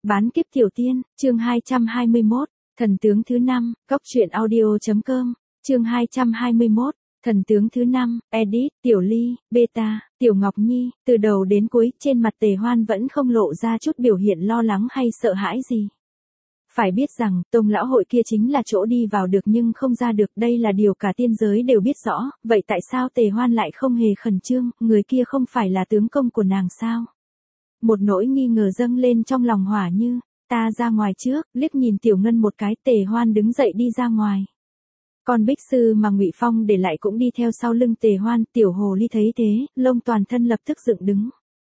Bán kiếp tiểu tiên, chương 221, thần tướng thứ 5, Cóc truyện audio.com, chương 221, thần tướng thứ 5, edit, Tiểu Ly, Beta, Tiểu Ngọc Nhi, từ đầu đến cuối, trên mặt Tề Hoan vẫn không lộ ra chút biểu hiện lo lắng hay sợ hãi gì. Phải biết rằng, Tông lão hội kia chính là chỗ đi vào được nhưng không ra được, đây là điều cả tiên giới đều biết rõ, vậy tại sao Tề Hoan lại không hề khẩn trương, người kia không phải là tướng công của nàng sao? Một nỗi nghi ngờ dâng lên trong lòng Hỏa Như, ta ra ngoài trước, liếc nhìn Tiểu Ngân một cái, Tề Hoan đứng dậy đi ra ngoài. Còn bích sư mà Ngụy Phong để lại cũng đi theo sau lưng Tề Hoan, Tiểu Hồ Ly thấy thế, lông toàn thân lập tức dựng đứng.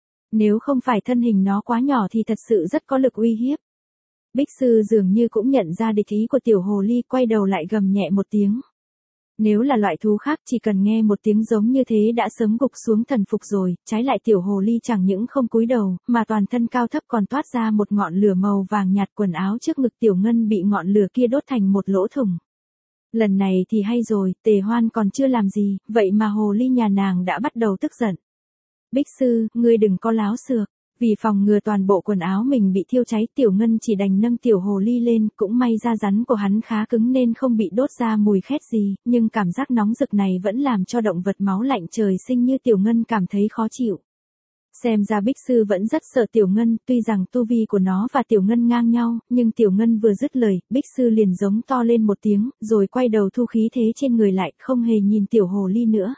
Nếu không phải thân hình nó quá nhỏ thì thật sự rất có lực uy hiếp. Bích sư dường như cũng nhận ra địch ý của Tiểu Hồ Ly, quay đầu lại gầm nhẹ một tiếng. Nếu là loại thú khác chỉ cần nghe một tiếng giống như thế đã sớm gục xuống thần phục rồi, trái lại Tiểu Hồ Ly chẳng những không cúi đầu, mà toàn thân cao thấp còn toát ra một ngọn lửa màu vàng nhạt, quần áo trước ngực Tiểu Ngân bị ngọn lửa kia đốt thành một lỗ thủng. Lần này thì hay rồi, Tề Hoan còn chưa làm gì, vậy mà Hồ Ly nhà nàng đã bắt đầu tức giận. Bích sư, ngươi đừng có láo xược. Vì phòng ngừa toàn bộ quần áo mình bị thiêu cháy, Tiểu Ngân chỉ đành nâng Tiểu Hồ Ly lên, cũng may da rắn của hắn khá cứng nên không bị đốt ra mùi khét gì, nhưng cảm giác nóng rực này vẫn làm cho động vật máu lạnh trời sinh như Tiểu Ngân cảm thấy khó chịu. Xem ra Bích sư vẫn rất sợ Tiểu Ngân, tuy rằng tu vi của nó và Tiểu Ngân ngang nhau, nhưng Tiểu Ngân vừa dứt lời, Bích sư liền giống to lên một tiếng, rồi quay đầu thu khí thế trên người lại, không hề nhìn Tiểu Hồ Ly nữa.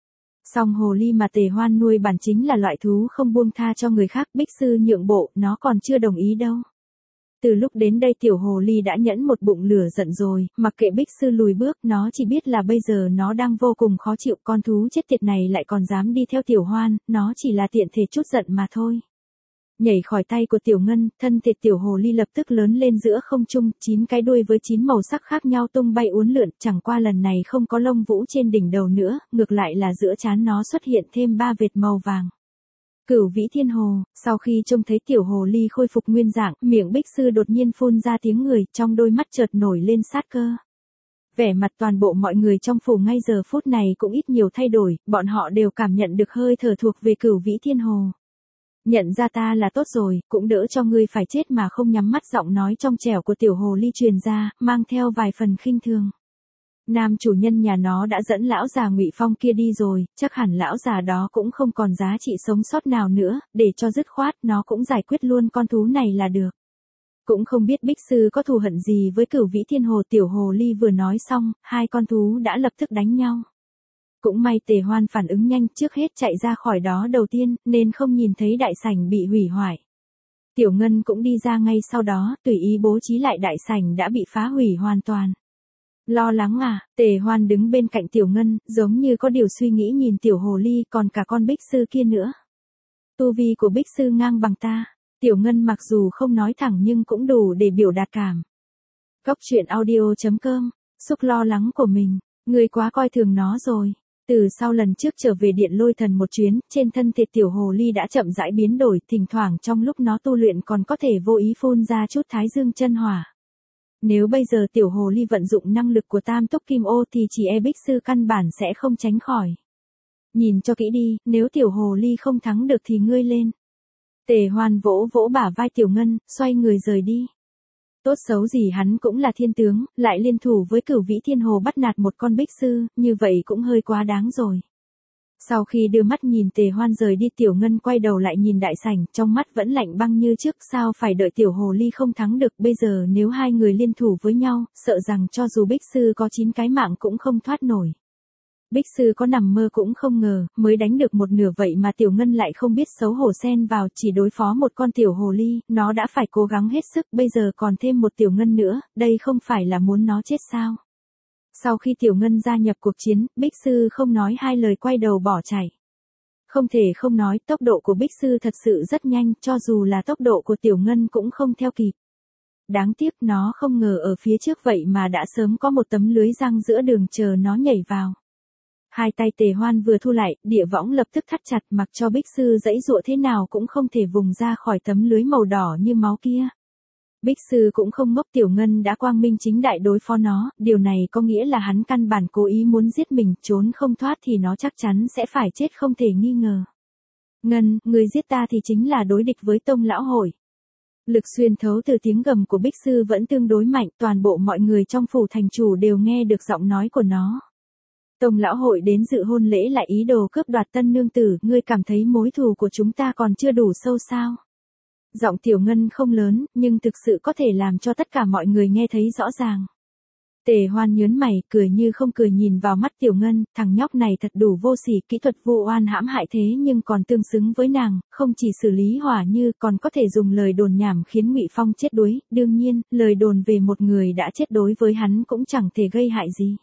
Song Hồ Ly mà Tề Hoan nuôi bản chính là loại thú không buông tha cho người khác, Bích sư nhượng bộ, nó còn chưa đồng ý đâu. Từ lúc đến đây Tiểu Hồ Ly đã nhẫn một bụng lửa giận rồi, mặc kệ Bích sư lùi bước, nó chỉ biết là bây giờ nó đang vô cùng khó chịu, con thú chết tiệt này lại còn dám đi theo Tiểu Hoan, nó chỉ là tiện thể chút giận mà thôi. Nhảy khỏi tay của Tiểu Ngân, thân thể Tiểu Hồ Ly lập tức lớn lên giữa không trung, 9 cái đuôi với 9 màu sắc khác nhau tung bay uốn lượn, chẳng qua lần này không có lông vũ trên đỉnh đầu nữa, ngược lại là giữa trán nó xuất hiện thêm 3 vệt màu vàng. Cửu Vĩ Thiên Hồ, sau khi trông thấy Tiểu Hồ Ly khôi phục nguyên dạng, miệng Bích sư đột nhiên phun ra tiếng người, trong đôi mắt chợt nổi lên sát cơ. Vẻ mặt toàn bộ mọi người trong phủ ngay giờ phút này cũng ít nhiều thay đổi, bọn họ đều cảm nhận được hơi thở thuộc về Cửu Vĩ Thiên Hồ. Nhận ra ta là tốt rồi, cũng đỡ cho ngươi phải chết mà không nhắm mắt, giọng nói trong trẻo của Tiểu Hồ Ly truyền ra, mang theo vài phần khinh thường. Nam chủ nhân nhà nó đã dẫn lão già Ngụy Phong kia đi rồi, chắc hẳn lão già đó cũng không còn giá trị sống sót nào nữa, để cho dứt khoát nó cũng giải quyết luôn con thú này là được. Cũng không biết Bích sư có thù hận gì với Cửu Vĩ Thiên Hồ. Tiểu Hồ Ly vừa nói xong, hai con thú đã lập tức đánh nhau. Cũng may Tề Hoan phản ứng nhanh, trước hết chạy ra khỏi đó đầu tiên, nên không nhìn thấy đại sảnh bị hủy hoại. Tiểu Ngân cũng đi ra ngay sau đó, tùy ý bố trí lại đại sảnh đã bị phá hủy hoàn toàn. Lo lắng à? Tề Hoan đứng bên cạnh Tiểu Ngân, giống như có điều suy nghĩ nhìn Tiểu Hồ Ly, còn cả con Bích sư kia nữa. Tu vi của Bích sư ngang bằng ta. Tiểu Ngân mặc dù không nói thẳng nhưng cũng đủ để biểu đạt cảm. Cóc truyện audio.com, xúc lo lắng của mình, ngươi quá coi thường nó rồi. Từ sau lần trước trở về Điện Lôi Thần một chuyến, trên thân thể Tiểu Hồ Ly đã chậm rãi biến đổi, thỉnh thoảng trong lúc nó tu luyện còn có thể vô ý phun ra chút Thái Dương chân hỏa. Nếu bây giờ Tiểu Hồ Ly vận dụng năng lực của Tam Túc Kim Ô thì chỉ e Bích sư căn bản sẽ không tránh khỏi. Nhìn cho kỹ đi, nếu Tiểu Hồ Ly không thắng được thì ngươi lên. Tề Hoan vỗ vỗ bả vai Tiểu Ngân, xoay người rời đi. Tốt xấu gì hắn cũng là thiên tướng, lại liên thủ với Cửu Vĩ Thiên Hồ bắt nạt một con Bích sư, như vậy cũng hơi quá đáng rồi. Sau khi đưa mắt nhìn Tề Hoan rời đi, Tiểu Ngân quay đầu lại nhìn đại sảnh, trong mắt vẫn lạnh băng như trước, sao phải đợi Tiểu Hồ Ly không thắng được, bây giờ nếu hai người liên thủ với nhau, sợ rằng cho dù Bích sư có 9 cái mạng cũng không thoát nổi. Bích sư có nằm mơ cũng không ngờ, mới đánh được một nửa vậy mà Tiểu Ngân lại không biết xấu hổ xen vào, chỉ đối phó một con Tiểu Hồ Ly, nó đã phải cố gắng hết sức, bây giờ còn thêm một Tiểu Ngân nữa, đây không phải là muốn nó chết sao? Sau khi Tiểu Ngân gia nhập cuộc chiến, Bích sư không nói hai lời quay đầu bỏ chạy. Không thể không nói, tốc độ của Bích sư thật sự rất nhanh, cho dù là tốc độ của Tiểu Ngân cũng không theo kịp. Đáng tiếc nó không ngờ ở phía trước vậy mà đã sớm có một tấm lưới giăng giữa đường chờ nó nhảy vào. Hai tay Tề Hoan vừa thu lại, địa võng lập tức thắt chặt, mặc cho Bích sư giãy giụa thế nào cũng không thể vùng ra khỏi tấm lưới màu đỏ như máu kia. Bích sư cũng không ngốc, Tiểu Ngân đã quang minh chính đại đối phó nó, điều này có nghĩa là hắn căn bản cố ý muốn giết mình, trốn không thoát thì nó chắc chắn sẽ phải chết không thể nghi ngờ. Ngân, người giết ta thì chính là đối địch với Tông lão hội. Lực xuyên thấu từ tiếng gầm của Bích Sư vẫn tương đối mạnh, toàn bộ mọi người trong phủ thành chủ đều nghe được giọng nói của nó. Tông lão hội đến dự hôn lễ lại ý đồ cướp đoạt tân nương tử, ngươi cảm thấy mối thù của chúng ta còn chưa đủ sâu sao? Giọng Tiểu Ngân không lớn, nhưng thực sự có thể làm cho tất cả mọi người nghe thấy rõ ràng. Tề Hoan nhớn mày, cười như không cười nhìn vào mắt Tiểu Ngân, thằng nhóc này thật đủ vô sỉ, kỹ thuật vu oan hãm hại thế nhưng còn tương xứng với nàng, không chỉ xử lý Hỏa Như còn có thể dùng lời đồn nhảm khiến Ngụy Phong chết đuối, đương nhiên, lời đồn về một người đã chết đối với hắn cũng chẳng thể gây hại gì.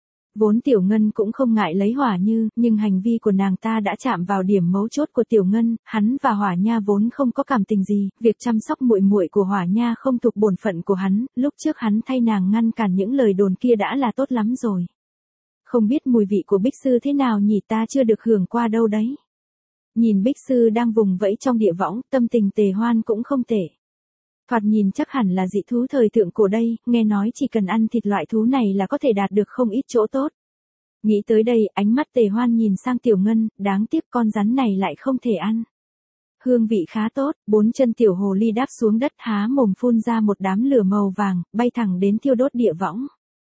Vốn Tiểu Ngân cũng không ngại lấy Hỏa Như, nhưng hành vi của nàng ta đã chạm vào điểm mấu chốt của Tiểu Ngân, hắn và Hỏa Nha vốn không có cảm tình gì, việc chăm sóc muội muội của Hỏa Nha không thuộc bổn phận của hắn, lúc trước hắn thay nàng ngăn cản những lời đồn kia đã là tốt lắm rồi. Không biết mùi vị của Bích Sư thế nào nhỉ, ta chưa được hưởng qua đâu đấy. Nhìn Bích Sư đang vùng vẫy trong địa võng, tâm tình Tề Hoan cũng không tệ. Thoạt nhìn chắc hẳn là dị thú thời thượng cổ đây, nghe nói chỉ cần ăn thịt loại thú này là có thể đạt được không ít chỗ tốt. Nghĩ tới đây, ánh mắt Tề Hoan nhìn sang Tiểu Ngân, đáng tiếc con rắn này lại không thể ăn. Hương vị khá tốt, 4 chân tiểu hồ ly đáp xuống đất há mồm phun ra một đám lửa màu vàng, bay thẳng đến thiêu đốt địa võng.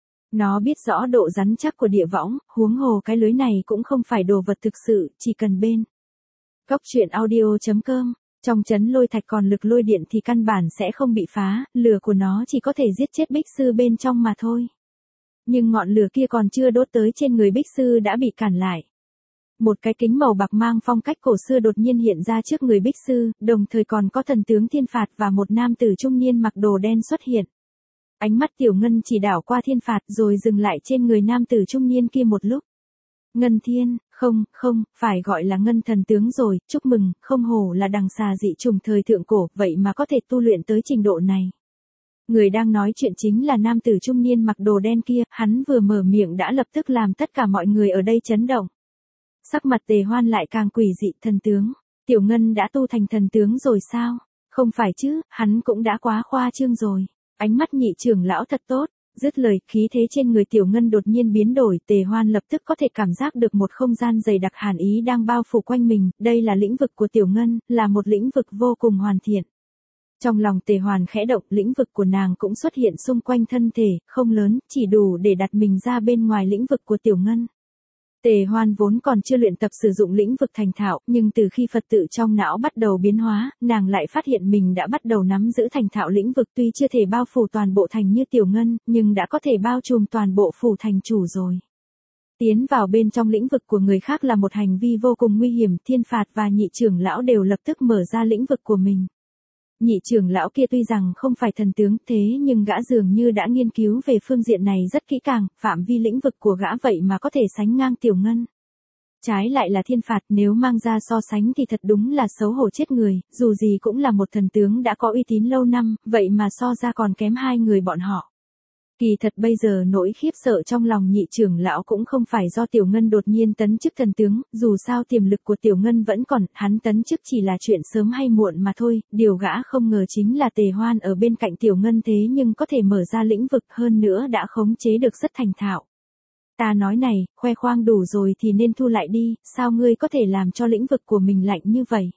Nó biết rõ độ rắn chắc của địa võng, huống hồ cái lưới này cũng không phải đồ vật thực sự, chỉ cần bên. Góc truyện audio.com. Trong trấn lôi thạch còn lực lôi điện thì căn bản sẽ không bị phá, lửa của nó chỉ có thể giết chết Bích Sư bên trong mà thôi. Nhưng ngọn lửa kia còn chưa đốt tới trên người Bích Sư đã bị cản lại. Một cái kính màu bạc mang phong cách cổ xưa đột nhiên hiện ra trước người Bích Sư, đồng thời còn có thần tướng Thiên Phạt và một nam tử trung niên mặc đồ đen xuất hiện. Ánh mắt Tiểu Ngân chỉ đảo qua Thiên Phạt rồi dừng lại trên người nam tử trung niên kia một lúc. Ngân Thiên, không, phải gọi là Ngân thần tướng rồi, chúc mừng, không hổ là đằng xà dị trùng thời thượng cổ, vậy mà có thể tu luyện tới trình độ này. Người đang nói chuyện chính là nam tử trung niên mặc đồ đen kia, hắn vừa mở miệng đã lập tức làm tất cả mọi người ở đây chấn động. Sắc mặt Tề Hoan lại càng quỷ dị, thần tướng, Tiểu Ngân đã tu thành thần tướng rồi sao? Không phải chứ, hắn cũng đã quá khoa trương rồi. Ánh mắt Nhị trưởng lão thật tốt. Dứt lời, khí thế trên người Tiểu Ngân đột nhiên biến đổi, Tề Hoan lập tức có thể cảm giác được một không gian dày đặc hàn ý đang bao phủ quanh mình, đây là lĩnh vực của Tiểu Ngân, là một lĩnh vực vô cùng hoàn thiện. Trong lòng Tề Hoan khẽ động, lĩnh vực của nàng cũng xuất hiện xung quanh thân thể, không lớn, chỉ đủ để đặt mình ra bên ngoài lĩnh vực của Tiểu Ngân. Tề Hoan vốn còn chưa luyện tập sử dụng lĩnh vực thành thạo, nhưng từ khi Phật tự trong não bắt đầu biến hóa, nàng lại phát hiện mình đã bắt đầu nắm giữ thành thạo lĩnh vực, tuy chưa thể bao phủ toàn bộ thành như Tiểu Ngân, nhưng đã có thể bao trùm toàn bộ phủ thành chủ rồi. Tiến vào bên trong lĩnh vực của người khác là một hành vi vô cùng nguy hiểm, Thiên Phạt và Nhị trưởng lão đều lập tức mở ra lĩnh vực của mình. Nhị trưởng lão kia tuy rằng không phải thần tướng thế nhưng gã dường như đã nghiên cứu về phương diện này rất kỹ càng, phạm vi lĩnh vực của gã vậy mà có thể sánh ngang Tiểu Ngân. Trái lại là Thiên Phạt, nếu mang ra so sánh thì thật đúng là xấu hổ chết người, dù gì cũng là một thần tướng đã có uy tín lâu năm, vậy mà so ra còn kém hai người bọn họ. Kỳ thật bây giờ nỗi khiếp sợ trong lòng Nhị trưởng lão cũng không phải do Tiểu Ngân đột nhiên tấn chức thần tướng, dù sao tiềm lực của Tiểu Ngân vẫn còn, hắn tấn chức chỉ là chuyện sớm hay muộn mà thôi, điều gã không ngờ chính là Tề Hoan ở bên cạnh Tiểu Ngân thế nhưng có thể mở ra lĩnh vực hơn nữa đã khống chế được rất thành thạo. Ta nói này, khoe khoang đủ rồi thì nên thu lại đi, sao ngươi có thể làm cho lĩnh vực của mình lạnh như vậy?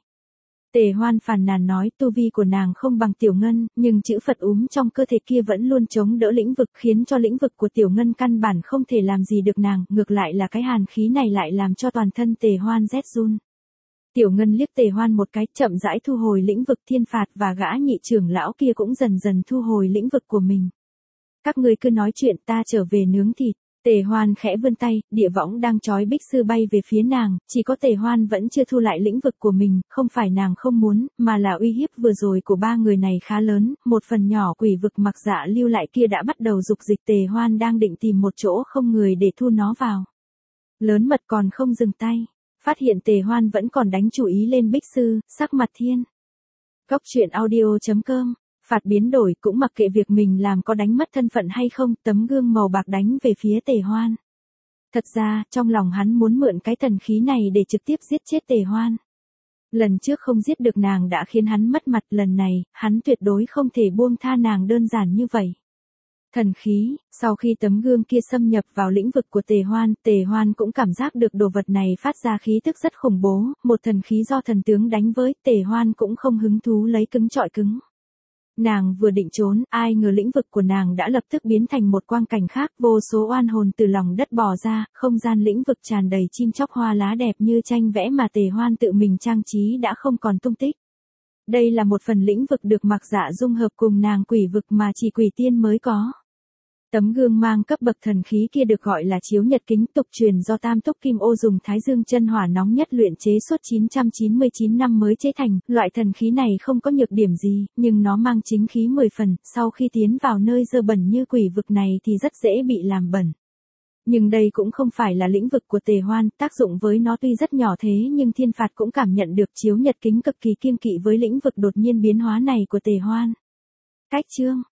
Tề Hoan phàn nàn nói tu vi của nàng không bằng Tiểu Ngân, nhưng chữ Phật trong cơ thể kia vẫn luôn chống đỡ lĩnh vực khiến cho lĩnh vực của Tiểu Ngân căn bản không thể làm gì được nàng, ngược lại là cái hàn khí này lại làm cho toàn thân Tề Hoan rét run. Tiểu Ngân liếc Tề Hoan một cái, chậm rãi thu hồi lĩnh vực. Thiên Phạt và gã Nhị trưởng lão kia cũng dần dần thu hồi lĩnh vực của mình. Các ngươi cứ nói chuyện, ta trở về nướng thịt. Tề Hoan khẽ vươn tay, địa võng đang trói Bích Sư bay về phía nàng, chỉ có Tề Hoan vẫn chưa thu lại lĩnh vực của mình, không phải nàng không muốn, mà là uy hiếp vừa rồi của ba người này khá lớn, một phần nhỏ quỷ vực mặc dạ lưu lại kia đã bắt đầu dục dịch. Tề Hoan đang định tìm một chỗ không người để thu nó vào. Lớn mật còn không dừng tay, phát hiện Tề Hoan vẫn còn đánh chú ý lên Bích Sư, sắc mặt thiên. Góc truyện audio.com. Phạt biến đổi cũng mặc kệ việc mình làm có đánh mất thân phận hay không, tấm gương màu bạc đánh về phía Tề Hoan. Thật ra, trong lòng hắn muốn mượn cái thần khí này để trực tiếp giết chết Tề Hoan. Lần trước không giết được nàng đã khiến hắn mất mặt, lần này, hắn tuyệt đối không thể buông tha nàng đơn giản như vậy. Thần khí, sau khi tấm gương kia xâm nhập vào lĩnh vực của Tề Hoan cũng cảm giác được đồ vật này phát ra khí tức rất khủng bố, một thần khí do thần tướng đánh với, Tề Hoan cũng không hứng thú lấy cứng chọi cứng. Nàng vừa định trốn, ai ngờ lĩnh vực của nàng đã lập tức biến thành một quang cảnh khác, vô số oan hồn từ lòng đất bò ra, không gian lĩnh vực tràn đầy chim chóc hoa lá đẹp như tranh vẽ mà Tề Hoan tự mình trang trí đã không còn tung tích. Đây là một phần lĩnh vực được Mạc Dạ dung hợp cùng nàng quỷ vực mà chỉ quỷ tiên mới có. Tấm gương mang cấp bậc thần khí kia được gọi là chiếu nhật kính, tục truyền do Tam Túc Kim Ô dùng Thái Dương chân hỏa nóng nhất luyện chế suốt 999 năm mới chế thành. Loại thần khí này không có nhược điểm gì, nhưng nó mang chính khí 10 phần, sau khi tiến vào nơi dơ bẩn như quỷ vực này thì rất dễ bị làm bẩn. Nhưng đây cũng không phải là lĩnh vực của Tề Hoan, tác dụng với nó tuy rất nhỏ thế nhưng thiên phạt cũng cảm nhận được chiếu nhật kính cực kỳ kiêng kỵ với lĩnh vực đột nhiên biến hóa này của Tề Hoan. Cách chương